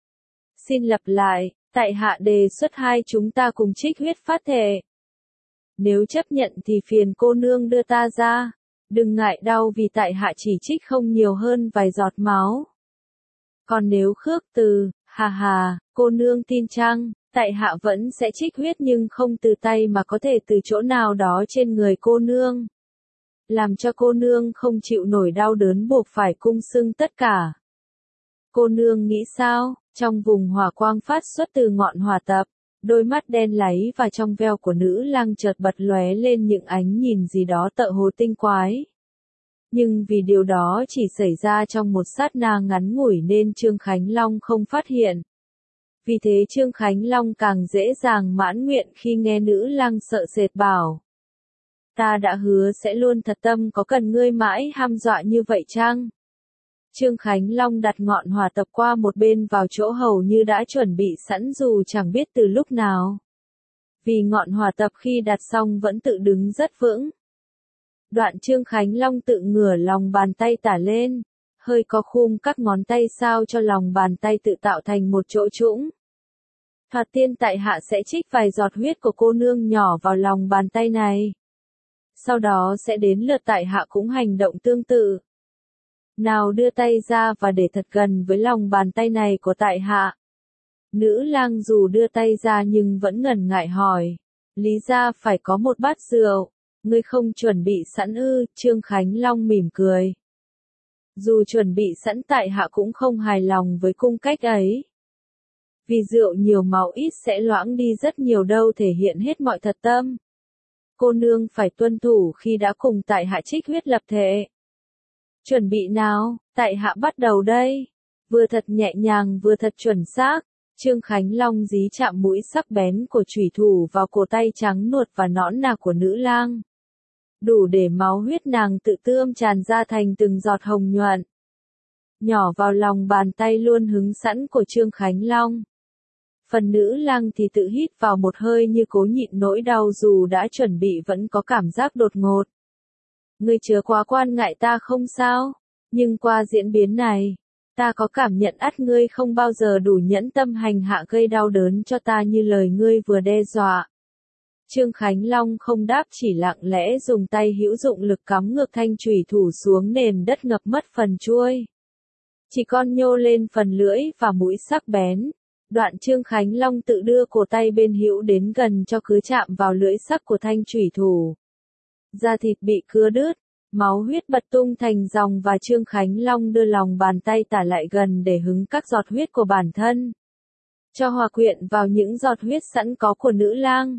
Xin lặp lại, tại hạ đề xuất hai chúng ta cùng trích huyết phát thệ. Nếu chấp nhận thì phiền cô nương đưa ta ra. Đừng ngại đau vì tại hạ chỉ trích không nhiều hơn vài giọt máu. Còn nếu khước từ, hà hà, cô nương tin chăng, tại hạ vẫn sẽ trích huyết nhưng không từ tay mà có thể từ chỗ nào đó trên người cô nương. Làm cho cô nương không chịu nổi đau đớn buộc phải cung xưng tất cả. Cô nương nghĩ sao? Trong vùng hỏa quang phát xuất từ ngọn hỏa tập, đôi mắt đen láy và trong veo của nữ lang chợt bật lóe lên những ánh nhìn gì đó tợ hồ tinh quái. Nhưng vì điều đó chỉ xảy ra trong một sát na ngắn ngủi nên Trương Khánh Long không phát hiện. Vì thế Trương Khánh Long càng dễ dàng mãn nguyện khi nghe nữ lang sợ sệt bảo. Ta đã hứa sẽ luôn thật tâm, có cần ngươi mãi hăm dọa như vậy chăng? Trương Khánh Long đặt ngọn hỏa tập qua một bên vào chỗ hầu như đã chuẩn bị sẵn dù chẳng biết từ lúc nào. Vì ngọn hỏa tập khi đặt xong vẫn tự đứng rất vững. Đoạn Trương Khánh Long tự ngửa lòng bàn tay tả lên, hơi có khum các ngón tay sao cho lòng bàn tay tự tạo thành một chỗ trũng. Thoạt tiên tại hạ sẽ trích vài giọt huyết của cô nương nhỏ vào lòng bàn tay này. Sau đó sẽ đến lượt tại hạ cũng hành động tương tự. Nào đưa tay ra và để thật gần với lòng bàn tay này của tại hạ. Nữ lang dù đưa tay ra nhưng vẫn ngần ngại hỏi. Lý ra phải có một bát rượu. Ngươi không chuẩn bị sẵn ư? Trương Khánh Long mỉm cười. Dù chuẩn bị sẵn tại hạ cũng không hài lòng với cung cách ấy. Vì rượu nhiều máu ít sẽ loãng đi rất nhiều đâu thể hiện hết mọi thật tâm. cô nương phải tuân thủ khi đã cùng tại hạ trích huyết lập thệ. Chuẩn bị nào, tại hạ bắt đầu đây. Vừa thật nhẹ nhàng vừa thật chuẩn xác, Trương Khánh Long dí chạm mũi sắc bén của chủy thủ vào cổ tay trắng nuột và nõn nà của nữ lang. Đủ để máu huyết nàng tự tươm tràn ra thành từng giọt hồng nhuận. Nhỏ vào lòng bàn tay luôn hứng sẵn của Trương Khánh Long. Phần nữ lang thì tự hít vào một hơi như cố nhịn nỗi đau dù đã chuẩn bị vẫn có cảm giác đột ngột. Ngươi chớ quá quan ngại ta không sao, nhưng qua diễn biến này, ta có cảm nhận ắt ngươi không bao giờ đủ nhẫn tâm hành hạ gây đau đớn cho ta như lời ngươi vừa đe dọa. Trương Khánh Long không đáp chỉ lặng lẽ dùng tay hữu dụng lực cắm ngược thanh chủy thủ xuống nền đất ngập mất phần chuôi. Chỉ còn nhô lên phần lưỡi và mũi sắc bén. Đoạn Trương Khánh Long tự đưa cổ tay bên hữu đến gần cho cứ chạm vào lưỡi sắc của thanh chủy thủ. Da thịt bị cưa đứt, máu huyết bật tung thành dòng và Trương Khánh Long đưa lòng bàn tay tả lại gần để hứng các giọt huyết của bản thân. Cho hòa quyện vào những giọt huyết sẵn có của nữ lang.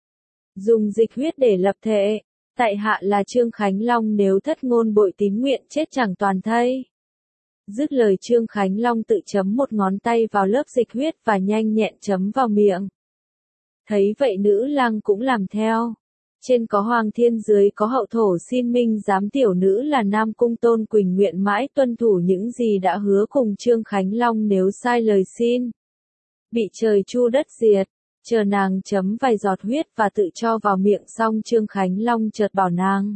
Dùng dịch huyết để lập thệ, tại hạ là Trương Khánh Long nếu thất ngôn bội tín nguyện chết chẳng toàn thây. Dứt lời Trương Khánh Long tự chấm một ngón tay vào lớp dịch huyết và nhanh nhẹn chấm vào miệng. Thấy vậy nữ lang cũng làm theo. Trên có Hoàng Thiên dưới có hậu thổ xin minh giám tiểu nữ là Nam Cung Tôn Quỳnh nguyện mãi tuân thủ những gì đã hứa cùng Trương Khánh Long nếu sai lời xin. Bị trời chu đất diệt, chờ nàng chấm vài giọt huyết và tự cho vào miệng xong Trương Khánh Long chợt bảo nàng.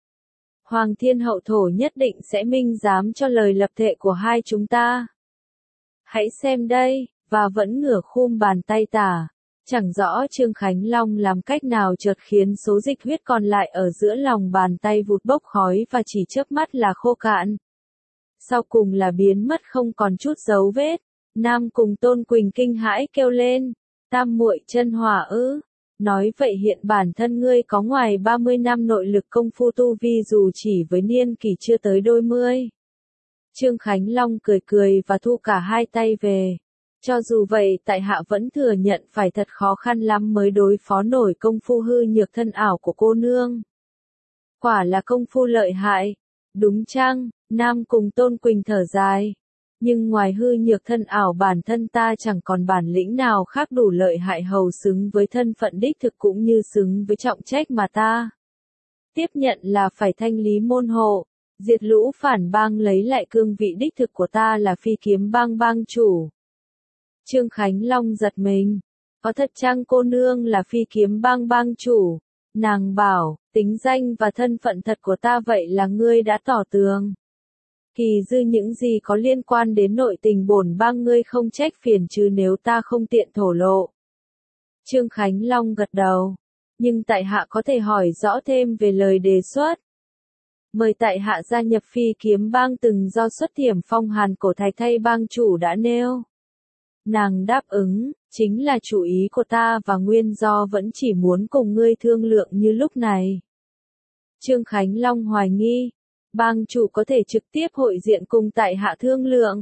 Hoàng Thiên hậu thổ nhất định sẽ minh giám cho lời lập thệ của hai chúng ta. Hãy xem đây, và vẫn ngửa khum bàn tay tả. Chẳng rõ Trương Khánh Long làm cách nào chợt khiến số dịch huyết còn lại ở giữa lòng bàn tay vụt bốc khói và chỉ chớp mắt là khô cạn. Sau cùng là biến mất không còn chút dấu vết. Nam Cung Tôn Quỳnh kinh hãi kêu lên, tam muội chân hỏa ư? Nói vậy hiện bản thân ngươi có ngoài ba mươi năm nội lực công phu tu vi dù chỉ với niên kỷ chưa tới đôi mươi. Trương Khánh Long cười cười và thu cả hai tay về. Cho dù vậy tại hạ vẫn thừa nhận phải thật khó khăn lắm mới đối phó nổi công phu hư nhược thân ảo của cô nương. Quả là công phu lợi hại. Đúng chăng? Nam Cung Tôn Quỳnh thở dài. Nhưng ngoài hư nhược thân ảo bản thân ta chẳng còn bản lĩnh nào khác đủ lợi hại hầu xứng với thân phận đích thực cũng như xứng với trọng trách mà ta tiếp nhận là phải thanh lý môn hộ, diệt lũ phản bang lấy lại cương vị đích thực của ta là phi kiếm bang bang chủ. Trương Khánh Long giật mình. Có thật chăng cô nương là phi kiếm bang bang chủ? Nàng bảo, tính danh và thân phận thật của ta vậy là ngươi đã tỏ tường. Kỳ dư những gì có liên quan đến nội tình bổn bang ngươi không trách phiền chứ nếu ta không tiện thổ lộ. Trương Khánh Long gật đầu. Nhưng tại hạ có thể hỏi rõ thêm về lời đề xuất. Mời tại hạ gia nhập phi kiếm bang từng do xuất thiểm phong hàn cổ thạch thay bang chủ đã nêu. Nàng đáp ứng, chính là chủ ý của ta và nguyên do vẫn chỉ muốn cùng ngươi thương lượng như lúc này. Trương Khánh Long hoài nghi. Bang chủ có thể trực tiếp hội diện cùng tại hạ thương lượng.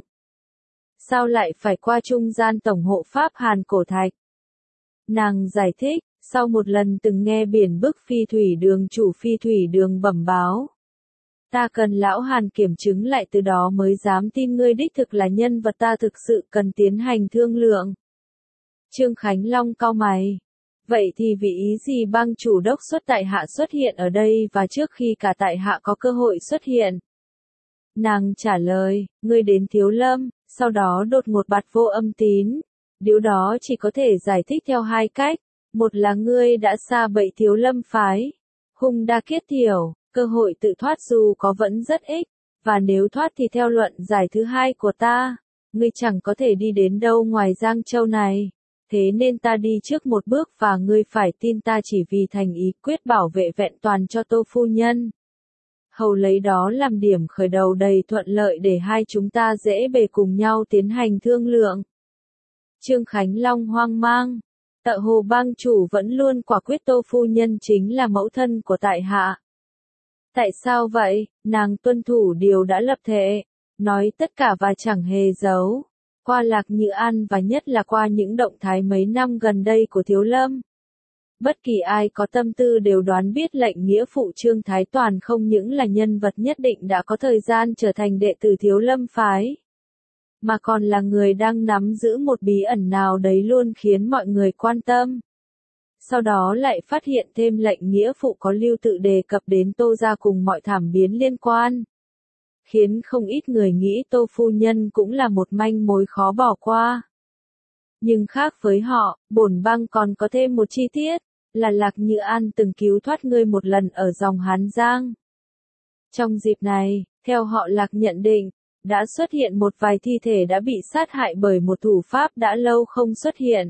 Sao lại phải qua trung gian tổng hộ pháp Hàn Cổ Thạch? Nàng giải thích, sau một lần từng nghe biển bức phi thủy đường chủ phi thủy đường bẩm báo. Ta cần lão Hàn kiểm chứng lại từ đó mới dám tin ngươi đích thực là nhân vật ta thực sự cần tiến hành thương lượng. Trương Khánh Long cau mày. Vậy thì vì ý gì bang chủ đốc xuất tại hạ xuất hiện ở đây và trước khi cả tại hạ có cơ hội xuất hiện? Nàng trả lời, ngươi đến Thiếu Lâm, sau đó đột ngột bạt vô âm tín. Điều đó chỉ có thể giải thích theo hai cách. Một là ngươi đã sa bậy Thiếu Lâm phái. Hung đa kiết thiểu, cơ hội tự thoát dù có vẫn rất ít. Và nếu thoát thì theo luận giải thứ hai của ta, ngươi chẳng có thể đi đến đâu ngoài Giang Châu này. Thế nên ta đi trước một bước và ngươi phải tin ta chỉ vì thành ý quyết bảo vệ vẹn toàn cho Tô phu nhân. Hầu lấy đó làm điểm khởi đầu đầy thuận lợi để hai chúng ta dễ bề cùng nhau tiến hành thương lượng. Trương Khánh Long hoang mang. Tợ hồ bang chủ vẫn luôn quả quyết Tô phu nhân chính là mẫu thân của tại hạ. Tại sao vậy? Nàng tuân thủ điều đã lập thệ, nói tất cả và chẳng hề giấu. Qua Lạc Như An và nhất là qua những động thái mấy năm gần đây của Thiếu Lâm. Bất kỳ ai có tâm tư đều đoán biết lệnh nghĩa phụ Trương Thái Toàn không những là nhân vật nhất định đã có thời gian trở thành đệ tử Thiếu Lâm phái, mà còn là người đang nắm giữ một bí ẩn nào đấy luôn khiến mọi người quan tâm. Sau đó lại phát hiện thêm lệnh nghĩa phụ có lưu tự đề cập đến Tô gia cùng mọi thảm biến liên quan, khiến không ít người nghĩ Tô phu nhân cũng là một manh mối khó bỏ qua. Nhưng khác với họ, bổn bang còn có thêm một chi tiết, là Lạc Như An từng cứu thoát ngươi một lần ở dòng Hán Giang. Trong dịp này, theo họ Lạc nhận định, đã xuất hiện một vài thi thể đã bị sát hại bởi một thủ pháp đã lâu không xuất hiện.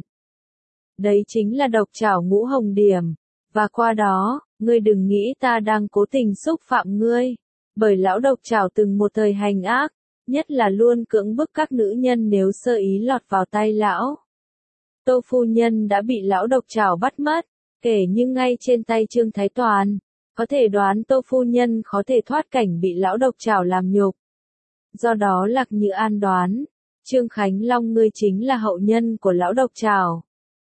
Đấy chính là độc trảo Ngũ Hồng Điểm. Và qua đó, ngươi đừng nghĩ ta đang cố tình xúc phạm ngươi, bởi lão độc trảo từng một thời hành ác, nhất là luôn cưỡng bức các nữ nhân nếu sơ ý lọt vào tay lão. Tô phu nhân đã bị lão độc trảo bắt mất, kể như ngay trên tay Trương Thái Toàn, có thể đoán Tô phu nhân khó thể thoát cảnh bị lão độc trảo làm nhục. Do đó Lạc Như An đoán, Trương Khánh Long ngươi chính là hậu nhân của lão độc trảo.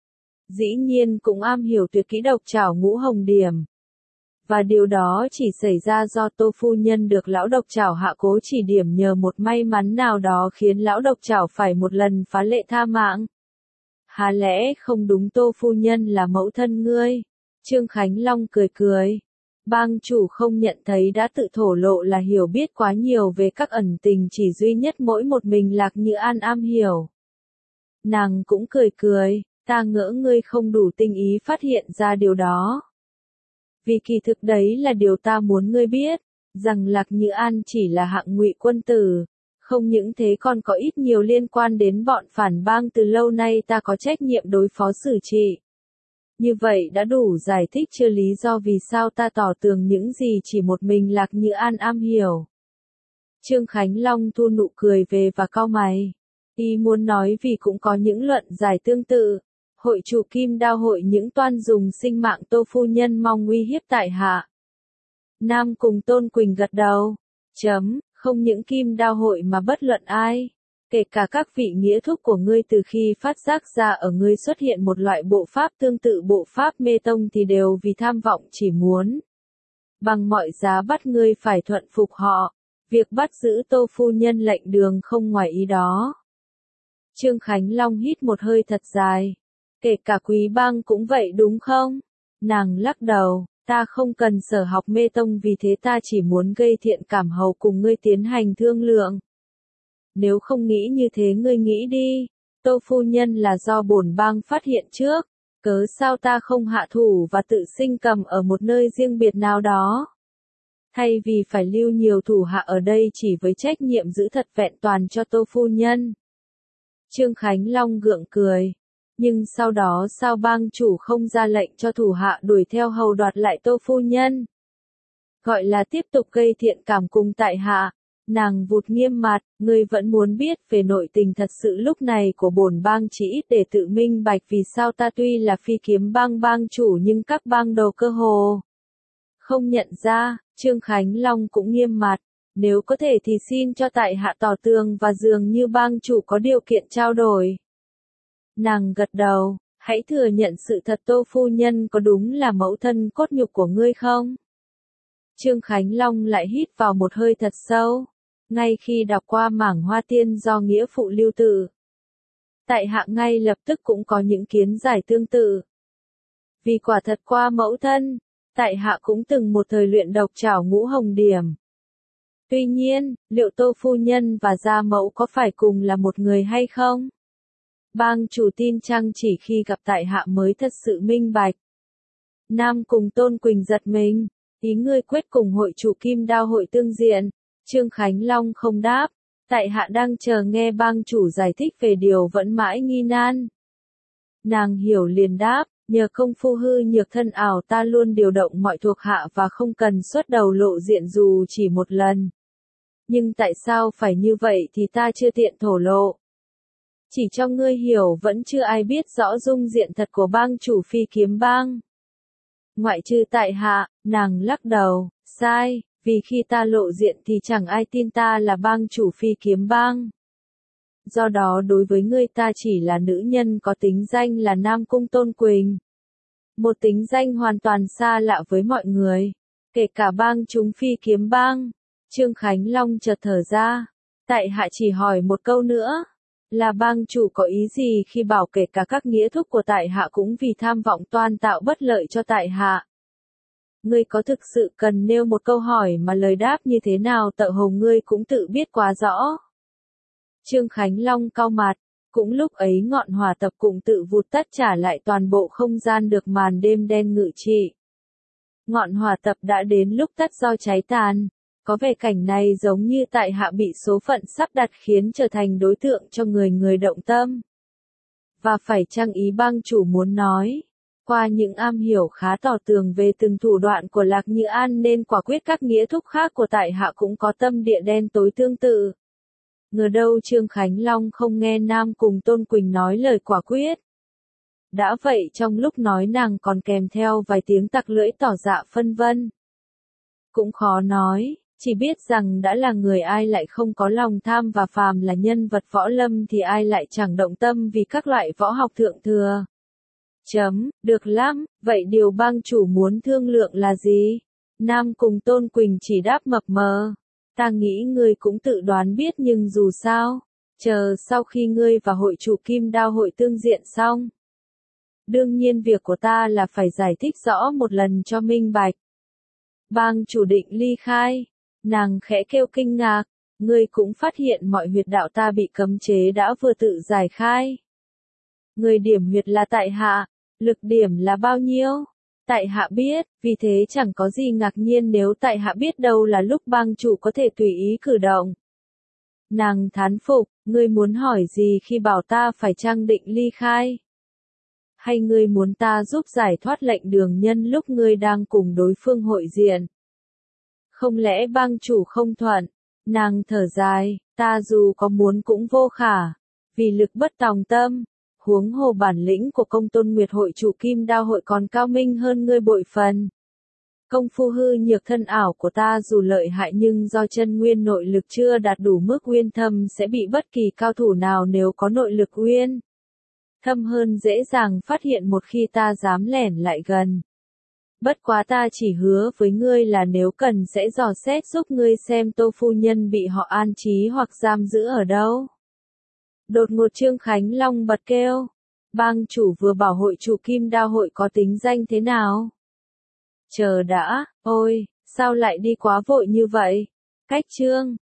Dĩ nhiên cũng am hiểu tuyệt kỹ độc trảo Ngũ Hồng Điểm. Và điều đó chỉ xảy ra do Tô phu nhân được lão độc trảo hạ cố chỉ điểm nhờ một may mắn nào đó khiến lão độc trảo phải một lần phá lệ tha mạng. Há lẽ không đúng Tô phu nhân là mẫu thân ngươi? Trương Khánh Long cười cười. Bang chủ không nhận thấy đã tự thổ lộ là hiểu biết quá nhiều về các ẩn tình chỉ duy nhất mỗi một mình Lạc Như An am hiểu. Nàng cũng cười cười, ta ngỡ ngươi không đủ tinh ý phát hiện ra điều đó. Vì kỳ thực đấy là điều ta muốn ngươi biết, rằng Lạc Như An chỉ là hạng ngụy quân tử, không những thế còn có ít nhiều liên quan đến bọn phản bang từ lâu nay ta có trách nhiệm đối phó xử trị. Như vậy đã đủ giải thích chưa lý do vì sao ta tỏ tường những gì chỉ một mình Lạc Như An am hiểu. Trương Khánh Long thu nụ cười về và cau mày. Y muốn nói vì cũng có những luận giải tương tự. Hội chủ Kim Đao hội những toan dùng sinh mạng Tô phu nhân mong uy hiếp tại hạ. Nam cùng Tôn Quỳnh gật đầu. Chấm, không những Kim Đao hội mà bất luận ai. Kể cả các vị nghĩa thúc của ngươi từ khi phát giác ra ở ngươi xuất hiện một loại bộ pháp tương tự bộ pháp mê tông thì đều vì tham vọng chỉ muốn. Bằng mọi giá bắt ngươi phải thuận phục họ. Việc bắt giữ Tô phu nhân lệnh đường không ngoài ý đó. Trương Khánh Long hít một hơi thật dài. Kể cả Quý bang cũng vậy đúng không? Nàng lắc đầu, ta không cần sở học mê tông vì thế ta chỉ muốn gây thiện cảm hầu cùng ngươi tiến hành thương lượng. Nếu không nghĩ như thế ngươi nghĩ đi, Tô phu nhân là do bổn bang phát hiện trước, cớ sao ta không hạ thủ và tự sinh cầm ở một nơi riêng biệt nào đó. Thay vì phải lưu nhiều thủ hạ ở đây chỉ với trách nhiệm giữ thật vẹn toàn cho Tô phu nhân. Trương Khánh Long gượng cười. Nhưng sau đó sao bang chủ không ra lệnh cho thủ hạ đuổi theo hầu đoạt lại Tô phu nhân? Gọi là tiếp tục gây thiện cảm cùng tại hạ. Nàng vụt nghiêm mặt, ngươi vẫn muốn biết về nội tình thật sự lúc này của bổn bang chỉ ít để tự minh bạch vì sao ta tuy là phi kiếm bang bang chủ nhưng các bang đầu cơ hồ không nhận ra. Trương Khánh Long cũng nghiêm mặt, nếu có thể thì xin cho tại hạ tỏ tường và dường như bang chủ có điều kiện trao đổi. Nàng gật đầu, hãy thừa nhận sự thật Tô phu nhân có đúng là mẫu thân cốt nhục của ngươi không? Trương Khánh Long lại hít vào một hơi thật sâu, ngay khi đọc qua mảng hoa tiên do nghĩa phụ lưu tự. Tại hạ ngay lập tức cũng có những kiến giải tương tự. Vì quả thật qua mẫu thân, tại hạ cũng từng một thời luyện độc trảo Ngũ Hồng Điểm. Tuy nhiên, liệu Tô phu nhân và gia mẫu có phải cùng là một người hay không? Bang chủ tin chăng chỉ khi gặp tại hạ mới thật sự minh bạch. Nam cùng Tôn Quỳnh giật mình, ý ngươi quyết cùng hội chủ Kim Đao hội tương diện. Trương Khánh Long không đáp, tại hạ đang chờ nghe bang chủ giải thích về điều vẫn mãi nghi nan. Nàng hiểu liền đáp, nhờ công phu hư nhược thân ảo ta luôn điều động mọi thuộc hạ và không cần xuất đầu lộ diện dù chỉ một lần. Nhưng tại sao phải như vậy thì ta chưa tiện thổ lộ. Chỉ cho ngươi hiểu vẫn chưa ai biết rõ dung diện thật của bang chủ phi kiếm bang. Ngoại trừ tại hạ, nàng lắc đầu, sai, vì khi ta lộ diện thì chẳng ai tin ta là bang chủ phi kiếm bang. Do đó đối với ngươi ta chỉ là nữ nhân có tính danh là Nam Cung Tôn Quỳnh. Một tính danh hoàn toàn xa lạ với mọi người. Kể cả bang chúng phi kiếm bang. Trương Khánh Long chợt thở ra. Tại hạ chỉ hỏi một câu nữa. Là bang chủ có ý gì khi bảo kể cả các nghĩa thúc của tại hạ cũng vì tham vọng toan tạo bất lợi cho tại hạ? Ngươi có thực sự cần nêu một câu hỏi mà lời đáp như thế nào tợ hồ ngươi cũng tự biết quá rõ. Trương Khánh Long cau mặt, cũng lúc ấy ngọn hỏa tập cũng tự vụt tắt trả lại toàn bộ không gian được màn đêm đen ngự trị. Ngọn hỏa tập đã đến lúc tắt do cháy tàn, có vẻ cảnh này giống như tại hạ bị số phận sắp đặt khiến trở thành đối tượng cho người người động tâm. Và phải chăng ý bang chủ muốn nói? Qua những am hiểu khá tỏ tường về từng thủ đoạn của Lạc Như An nên quả quyết các nghĩa thúc khác của tại hạ cũng có tâm địa đen tối tương tự. Ngờ đâu Trương Khánh Long không nghe Nam cùng Tôn Quỳnh nói lời quả quyết. Đã vậy trong lúc nói nàng còn kèm theo vài tiếng tặc lưỡi tỏ dạ phân vân. Cũng khó nói, chỉ biết rằng đã là người ai lại không có lòng tham và phàm là nhân vật võ lâm thì ai lại chẳng động tâm vì các loại võ học thượng thừa. Chấm, được lắm, vậy điều bang chủ muốn thương lượng là gì? Nam cùng Tôn Quỳnh chỉ đáp mập mờ. Ta nghĩ ngươi cũng tự đoán biết nhưng dù sao, chờ sau khi ngươi và hội chủ Kim Đao hội tương diện xong. Đương nhiên việc của ta là phải giải thích rõ một lần cho minh bạch. Bang chủ định ly khai, nàng khẽ kêu kinh ngạc, ngươi cũng phát hiện mọi huyệt đạo ta bị cấm chế đã vừa tự giải khai. Ngươi điểm huyệt là tại hạ, lực điểm là bao nhiêu? Tại hạ biết, vì thế chẳng có gì ngạc nhiên nếu tại hạ biết đâu là lúc bang chủ có thể tùy ý cử động. Nàng thán phục, ngươi muốn hỏi gì khi bảo ta phải chăng định ly khai? Hay ngươi muốn ta giúp giải thoát lệnh đường nhân lúc ngươi đang cùng đối phương hội diện? Không lẽ bang chủ không thuận? Nàng thở dài, ta dù có muốn cũng vô khả, vì lực bất tòng tâm. Huống hồ bản lĩnh của công tôn nguyệt hội chủ Kim Đao hội còn cao minh hơn ngươi bội phần. Công phu hư nhược thân ảo của ta dù lợi hại nhưng do chân nguyên nội lực chưa đạt đủ mức uyên thâm sẽ bị bất kỳ cao thủ nào nếu có nội lực uyên thâm hơn dễ dàng phát hiện một khi ta dám lẻn lại gần. Bất quá ta chỉ hứa với ngươi là nếu cần sẽ dò xét giúp ngươi xem Tô phu nhân bị họ an trí hoặc giam giữ ở đâu. Đột ngột Trương Khánh Long bật kêu. Bang chủ vừa bảo hội chủ Kim Đao hội có tính danh thế nào? Chờ đã, ôi, sao lại đi quá vội như vậy? Cách Trương,